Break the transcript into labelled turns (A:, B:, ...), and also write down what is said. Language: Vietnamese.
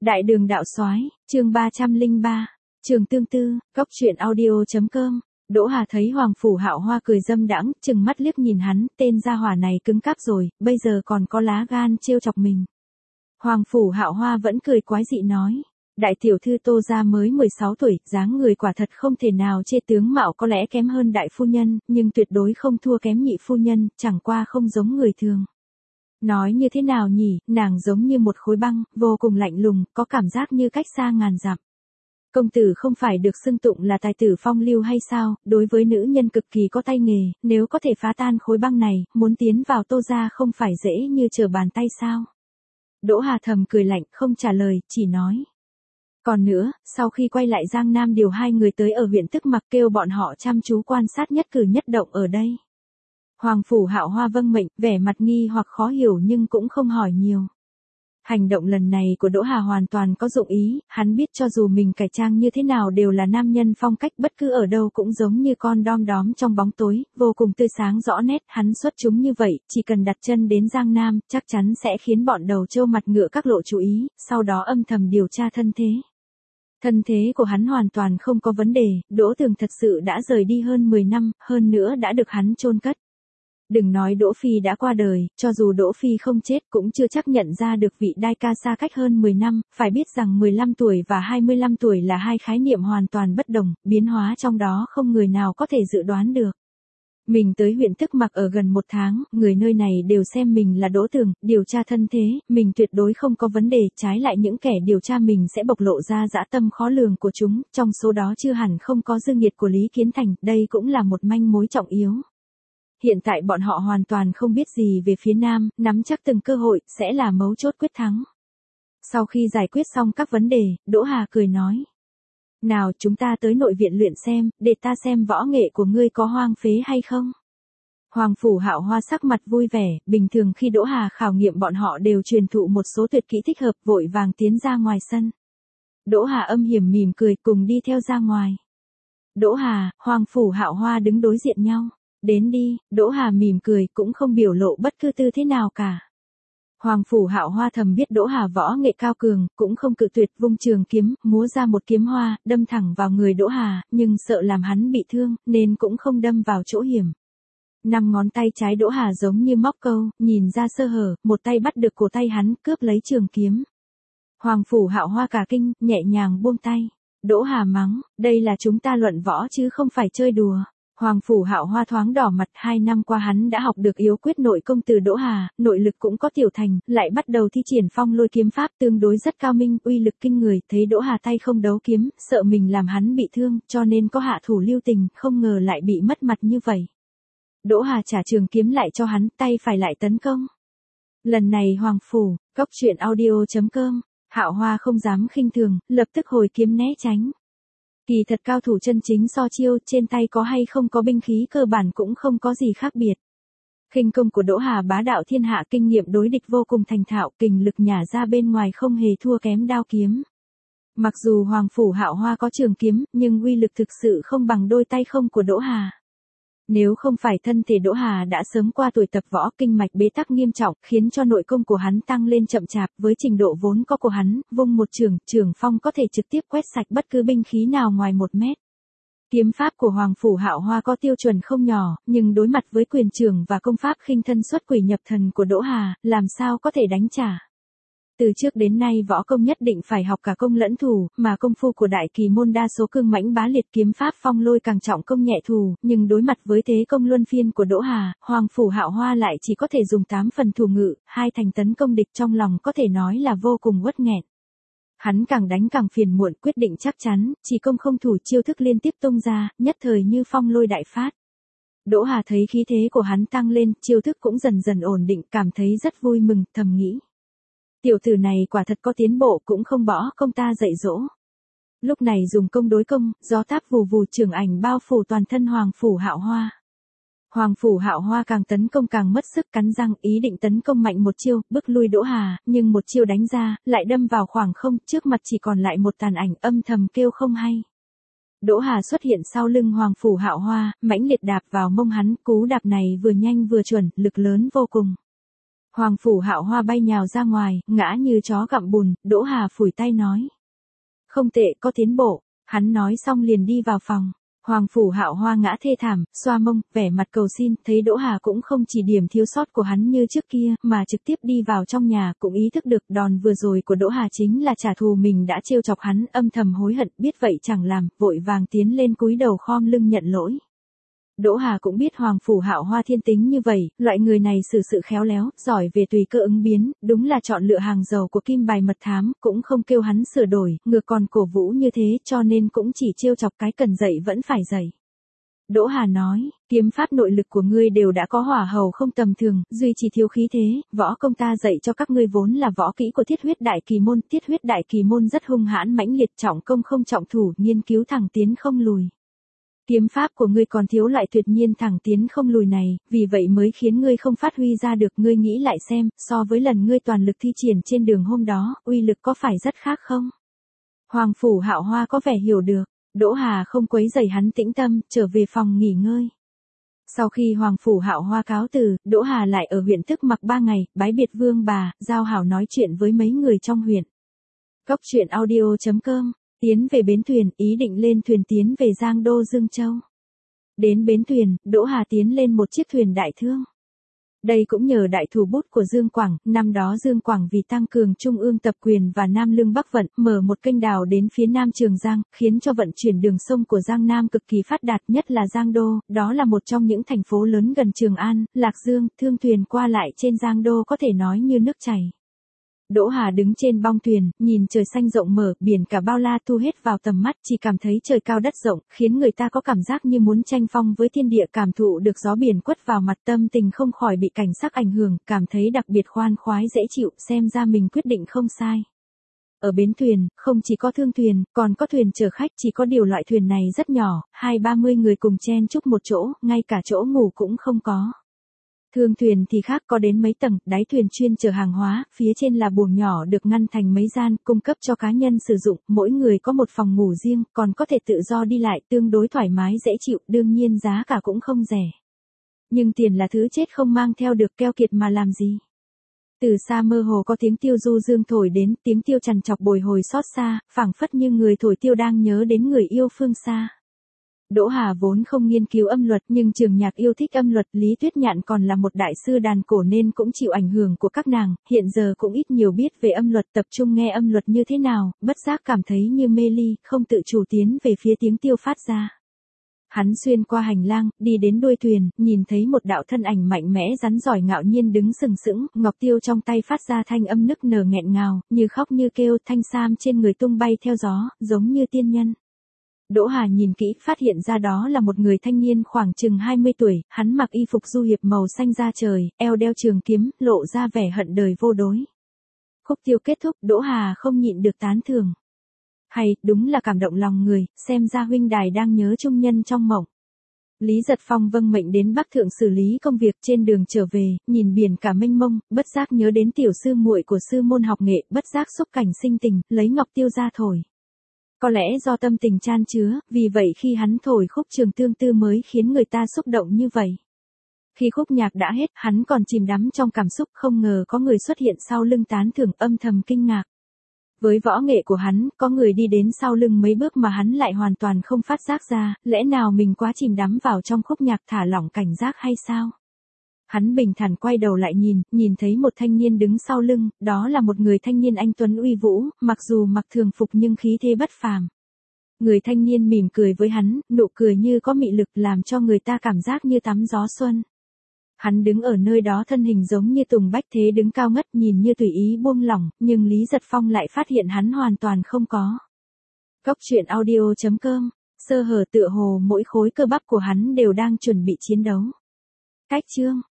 A: Đại đường đạo soái, chương 303, Trường Tương Tư, Cốc truyện audio.com. Đỗ Hà thấy Hoàng Phủ Hạo Hoa cười dâm đãng, chừng mắt liếc nhìn hắn, tên gia hỏa này cứng cáp rồi, bây giờ còn có lá gan trêu chọc mình. Hoàng Phủ Hạo Hoa vẫn cười quái dị nói, đại tiểu thư Tô gia mới 16 tuổi, dáng người quả thật không thể nào chê, tướng mạo có lẽ kém hơn đại phu nhân, nhưng tuyệt đối không thua kém nhị phu nhân, chẳng qua không giống người thường. Nói như thế nào nhỉ, nàng giống như một khối băng, vô cùng lạnh lùng, có cảm giác như cách xa ngàn dặm. Công tử không phải được xưng tụng là tài tử phong lưu hay sao, đối với nữ nhân cực kỳ có tay nghề, nếu có thể phá tan khối băng này, muốn tiến vào Tô gia không phải dễ như trở bàn tay sao. Đỗ Hà thầm cười lạnh, không trả lời, chỉ nói. Còn nữa, sau khi quay lại Giang Nam điều 2 người tới ở huyện Tức Mặc, kêu bọn họ chăm chú quan sát nhất cử nhất động ở đây. Hoàng Phủ Hạo Hoa vâng mệnh, vẻ mặt nghi hoặc khó hiểu nhưng cũng không hỏi nhiều. Hành động lần này của Đỗ Hà hoàn toàn có dụng ý, hắn biết cho dù mình cải trang như thế nào đều là nam nhân phong cách, bất cứ ở đâu cũng giống như con đom đóm trong bóng tối, vô cùng tươi sáng rõ nét, hắn xuất chúng như vậy, chỉ cần đặt chân đến Giang Nam, chắc chắn sẽ khiến bọn đầu trâu mặt ngựa các lộ chú ý, sau đó âm thầm điều tra thân thế. Thân thế của hắn hoàn toàn không có vấn đề, Đỗ Tường thật sự đã rời đi hơn 10 năm, hơn nữa đã được hắn chôn cất. Đừng nói Đỗ Phi đã qua đời, cho dù Đỗ Phi không chết cũng chưa chắc nhận ra được vị đại ca xa cách hơn 10 năm, phải biết rằng 15 tuổi và 25 tuổi là hai khái niệm hoàn toàn bất đồng, biến hóa trong đó không người nào có thể dự đoán được. Mình tới huyện Tức Mặc ở gần 1 tháng, người nơi này đều xem mình là Đỗ Tường, điều tra thân thế, mình tuyệt đối không có vấn đề, trái lại những kẻ điều tra mình sẽ bộc lộ ra dã tâm khó lường của chúng, trong số đó chưa hẳn không có dương nghiệt của Lý Kiến Thành, đây cũng là một manh mối trọng yếu. Hiện tại bọn họ hoàn toàn không biết gì về phía Nam, nắm chắc từng cơ hội, sẽ là mấu chốt quyết thắng. Sau khi giải quyết xong các vấn đề, Đỗ Hà cười nói. Nào chúng ta tới nội viện luyện xem, để ta xem võ nghệ của ngươi có hoang phế hay không. Hoàng Phủ Hạo Hoa sắc mặt vui vẻ, bình thường khi Đỗ Hà khảo nghiệm bọn họ đều truyền thụ một số tuyệt kỹ thích hợp, vội vàng tiến ra ngoài sân. Đỗ Hà âm hiểm mỉm cười cùng đi theo ra ngoài. Đỗ Hà, Hoàng Phủ Hạo Hoa đứng đối diện nhau. Đến đi, Đỗ Hà mỉm cười cũng không biểu lộ bất cứ tư thế nào cả. Hoàng Phủ Hạo Hoa thầm biết Đỗ Hà võ nghệ cao cường, cũng không cự tuyệt, vung trường kiếm, múa ra một kiếm hoa, đâm thẳng vào người Đỗ Hà, nhưng sợ làm hắn bị thương, nên cũng không đâm vào chỗ hiểm. 5 ngón tay trái Đỗ Hà giống như móc câu, nhìn ra sơ hở, một tay bắt được cổ tay hắn, cướp lấy trường kiếm. Hoàng Phủ Hạo Hoa cả kinh, nhẹ nhàng buông tay. Đỗ Hà mắng, đây là chúng ta luận võ chứ không phải chơi đùa. Hoàng Phủ Hạo Hoa thoáng đỏ mặt, 2 năm qua hắn đã học được yếu quyết nội công từ Đỗ Hà, nội lực cũng có tiểu thành, lại bắt đầu thi triển phong lôi kiếm pháp tương đối rất cao minh, uy lực kinh người, thấy Đỗ Hà tay không đấu kiếm, sợ mình làm hắn bị thương, cho nên có hạ thủ lưu tình, không ngờ lại bị mất mặt như vậy. Đỗ Hà trả trường kiếm lại cho hắn, tay phải lại tấn công. Lần này Hoàng Phủ, Cốc truyện audio.com, Hạo Hoa không dám khinh thường, lập tức hồi kiếm né tránh. Kỳ thật cao thủ chân chính so chiêu, trên tay có hay không có binh khí cơ bản cũng không có gì khác biệt. Khinh công của Đỗ Hà bá đạo thiên hạ, kinh nghiệm đối địch vô cùng thành thạo, kình lực nhả ra bên ngoài không hề thua kém đao kiếm. Mặc dù Hoàng Phủ Hạo Hoa có trường kiếm, nhưng uy lực thực sự không bằng đôi tay không của Đỗ Hà. Nếu không phải thân thể Đỗ Hà đã sớm qua tuổi tập võ, kinh mạch bế tắc nghiêm trọng, khiến cho nội công của hắn tăng lên chậm chạp, với trình độ vốn có của hắn, vung một trường phong có thể trực tiếp quét sạch bất cứ binh khí nào ngoài 1 mét. Kiếm pháp của Hoàng Phủ Hạo Hoa có tiêu chuẩn không nhỏ, nhưng đối mặt với quyền trường và công pháp khinh thân xuất quỷ nhập thần của Đỗ Hà, làm sao có thể đánh trả. Từ trước đến nay võ công nhất định phải học cả công lẫn thủ, mà công phu của đại kỳ môn đa số cương mãnh bá liệt, kiếm pháp phong lôi càng trọng công nhẹ thủ, nhưng đối mặt với thế công luân phiên của Đỗ Hà, Hoàng Phủ Hạo Hoa lại chỉ có thể dùng 8 phần thủ ngự, 2 thành tấn công địch, trong lòng có thể nói là vô cùng uất nghẹn. Hắn càng đánh càng phiền muộn, quyết định chắc chắn, chỉ công không thủ, chiêu thức liên tiếp tung ra, nhất thời như phong lôi đại phát. Đỗ Hà thấy khí thế của hắn tăng lên, chiêu thức cũng dần dần ổn định, cảm thấy rất vui mừng, thầm nghĩ. Tiểu tử này quả thật có tiến bộ, cũng không bỏ công ta dạy dỗ. Lúc này dùng công đối công, gió táp vù vù, trường ảnh bao phủ toàn thân Hoàng Phủ Hạo Hoa. Hoàng Phủ Hạo Hoa càng tấn công càng mất sức, cắn răng ý định tấn công mạnh một chiêu, bức lui Đỗ Hà, nhưng một chiêu đánh ra, lại đâm vào khoảng không, trước mặt chỉ còn lại một tàn ảnh, âm thầm kêu không hay. Đỗ Hà xuất hiện sau lưng Hoàng Phủ Hạo Hoa, mãnh liệt đạp vào mông hắn, cú đạp này vừa nhanh vừa chuẩn, lực lớn vô cùng. Hoàng Phủ Hạo Hoa bay nhào ra ngoài, ngã như chó gặm bùn, Đỗ Hà phủi tay nói. Không tệ, có tiến bộ. Hắn nói xong liền đi vào phòng. Hoàng Phủ Hạo Hoa ngã thê thảm, xoa mông, vẻ mặt cầu xin, thấy Đỗ Hà cũng không chỉ điểm thiếu sót của hắn như trước kia, mà trực tiếp đi vào trong nhà, cũng ý thức được đòn vừa rồi của Đỗ Hà chính là trả thù mình đã trêu chọc hắn, âm thầm hối hận, biết vậy chẳng làm, vội vàng tiến lên cúi đầu khom lưng nhận lỗi. Đỗ Hà cũng biết Hoàng Phủ Hạo Hoa thiên tính như vậy, loại người này xử sự khéo léo, giỏi về tùy cơ ứng biến, đúng là chọn lựa hàng dầu của kim bài mật thám, cũng không kêu hắn sửa đổi, ngược còn cổ vũ như thế, cho nên cũng chỉ trêu chọc cái cần dạy vẫn phải dạy. Đỗ Hà nói, kiếm pháp nội lực của ngươi đều đã có hỏa hầu không tầm thường, duy chỉ thiếu khí thế, võ công ta dạy cho các ngươi vốn là võ kỹ của Thiết Huyết Đại Kỳ Môn, Thiết Huyết Đại Kỳ Môn rất hung hãn mãnh liệt, trọng công không trọng thủ, nghiên cứu thẳng tiến không lùi. Kiếm pháp của ngươi còn thiếu loại tuyệt nhiên thẳng tiến không lùi này, vì vậy mới khiến ngươi không phát huy ra được. Ngươi nghĩ lại xem, so với lần ngươi toàn lực thi triển trên đường hôm đó, uy lực có phải rất khác không? Hoàng Phủ Hạo Hoa có vẻ hiểu được, Đỗ Hà không quấy rầy hắn tĩnh tâm, trở về phòng nghỉ ngơi. Sau khi Hoàng Phủ Hạo Hoa cáo từ, Đỗ Hà lại ở huyện Tức Mặc 3 ngày, bái biệt vương bà, giao hảo nói chuyện với mấy người trong huyện. Cốc truyện audio.com. Tiến về bến thuyền, ý định lên thuyền tiến về Giang Đô Dương Châu. Đến bến thuyền, Đỗ Hà tiến lên một chiếc thuyền đại thương. Đây cũng nhờ đại thủ bút của Dương Quảng, năm đó Dương Quảng vì tăng cường trung ương tập quyền và Nam Lương Bắc vận, mở một kênh đào đến phía Nam Trường Giang, khiến cho vận chuyển đường sông của Giang Nam cực kỳ phát đạt, nhất là Giang Đô, đó là một trong những thành phố lớn gần Trường An, Lạc Dương, thương thuyền qua lại trên Giang Đô có thể nói như nước chảy. Đỗ Hà đứng trên bong thuyền, nhìn trời xanh rộng mở, biển cả bao la thu hết vào tầm mắt, chỉ cảm thấy trời cao đất rộng, khiến người ta có cảm giác như muốn tranh phong với thiên địa, cảm thụ được gió biển quất vào mặt, tâm tình không khỏi bị cảnh sắc ảnh hưởng, cảm thấy đặc biệt khoan khoái dễ chịu, xem ra mình quyết định không sai. Ở bến thuyền, không chỉ có thương thuyền, còn có thuyền chở khách, chỉ có điều loại thuyền này rất nhỏ, 20-30 người cùng chen chúc một chỗ, ngay cả chỗ ngủ cũng không có. Thương thuyền thì khác, có đến mấy tầng, đáy thuyền chuyên chở hàng hóa, phía trên là buồng nhỏ được ngăn thành mấy gian, cung cấp cho cá nhân sử dụng, mỗi người có một phòng ngủ riêng, còn có thể tự do đi lại, tương đối thoải mái dễ chịu, đương nhiên giá cả cũng không rẻ. Nhưng tiền là thứ chết không mang theo được, keo kiệt mà làm gì. Từ xa mơ hồ có tiếng tiêu du dương thổi đến, tiếng tiêu trằn trọc bồi hồi xót xa, phảng phất như người thổi tiêu đang nhớ đến người yêu phương xa. Đỗ Hà vốn không nghiên cứu âm luật, nhưng Trường Nhạc yêu thích âm luật, Lý Tuyết Nhạn còn là một đại sư đàn cổ nên cũng chịu ảnh hưởng của các nàng, hiện giờ cũng ít nhiều biết về âm luật, tập trung nghe âm luật như thế nào, bất giác cảm thấy như mê ly, không tự chủ tiến về phía tiếng tiêu phát ra. Hắn xuyên qua hành lang, đi đến đuôi thuyền, nhìn thấy một đạo thân ảnh mạnh mẽ rắn giỏi ngạo nhiên đứng sừng sững, ngọc tiêu trong tay phát ra thanh âm nức nở nghẹn ngào, như khóc như kêu, thanh sam trên người tung bay theo gió, giống như tiên nhân. Đỗ Hà nhìn kỹ, phát hiện ra đó là một người thanh niên khoảng chừng 20 tuổi, hắn mặc y phục du hiệp màu xanh da trời, eo đeo trường kiếm, lộ ra vẻ hận đời vô đối. Khúc tiêu kết thúc, Đỗ Hà không nhịn được tán thưởng. Hay, đúng là cảm động lòng người, xem ra huynh đài đang nhớ trung nhân trong mộng. Lý Giật Phong vâng mệnh đến Bắc Thượng xử lý công việc, trên đường trở về, nhìn biển cả mênh mông, bất giác nhớ đến tiểu sư muội của sư môn học nghệ, bất giác xúc cảnh sinh tình, lấy ngọc tiêu ra thổi. Có lẽ do tâm tình chan chứa, vì vậy khi hắn thổi khúc Trường Tương Tư mới khiến người ta xúc động như vậy. Khi khúc nhạc đã hết, hắn còn chìm đắm trong cảm xúc, không ngờ có người xuất hiện sau lưng tán thưởng, âm thầm kinh ngạc. Với võ nghệ của hắn, có người đi đến sau lưng mấy bước mà hắn lại hoàn toàn không phát giác ra, lẽ nào mình quá chìm đắm vào trong khúc nhạc thả lỏng cảnh giác hay sao? Hắn bình thản quay đầu lại nhìn thấy một thanh niên đứng sau lưng, đó là một người thanh niên anh tuấn uy vũ, mặc dù mặc thường phục nhưng khí thế bất phàm. Người thanh niên mỉm cười với hắn, nụ cười như có mị lực làm cho người ta cảm giác như tắm gió xuân. Hắn đứng ở nơi đó thân hình giống như Tùng Bách Thế đứng cao ngất nhìn như tùy ý buông lỏng, nhưng Lý Giật Phong lại phát hiện hắn hoàn toàn không có. Cốc truyện audio.com, sơ hở tựa hồ mỗi khối cơ bắp của hắn đều đang chuẩn bị chiến đấu. Cách chương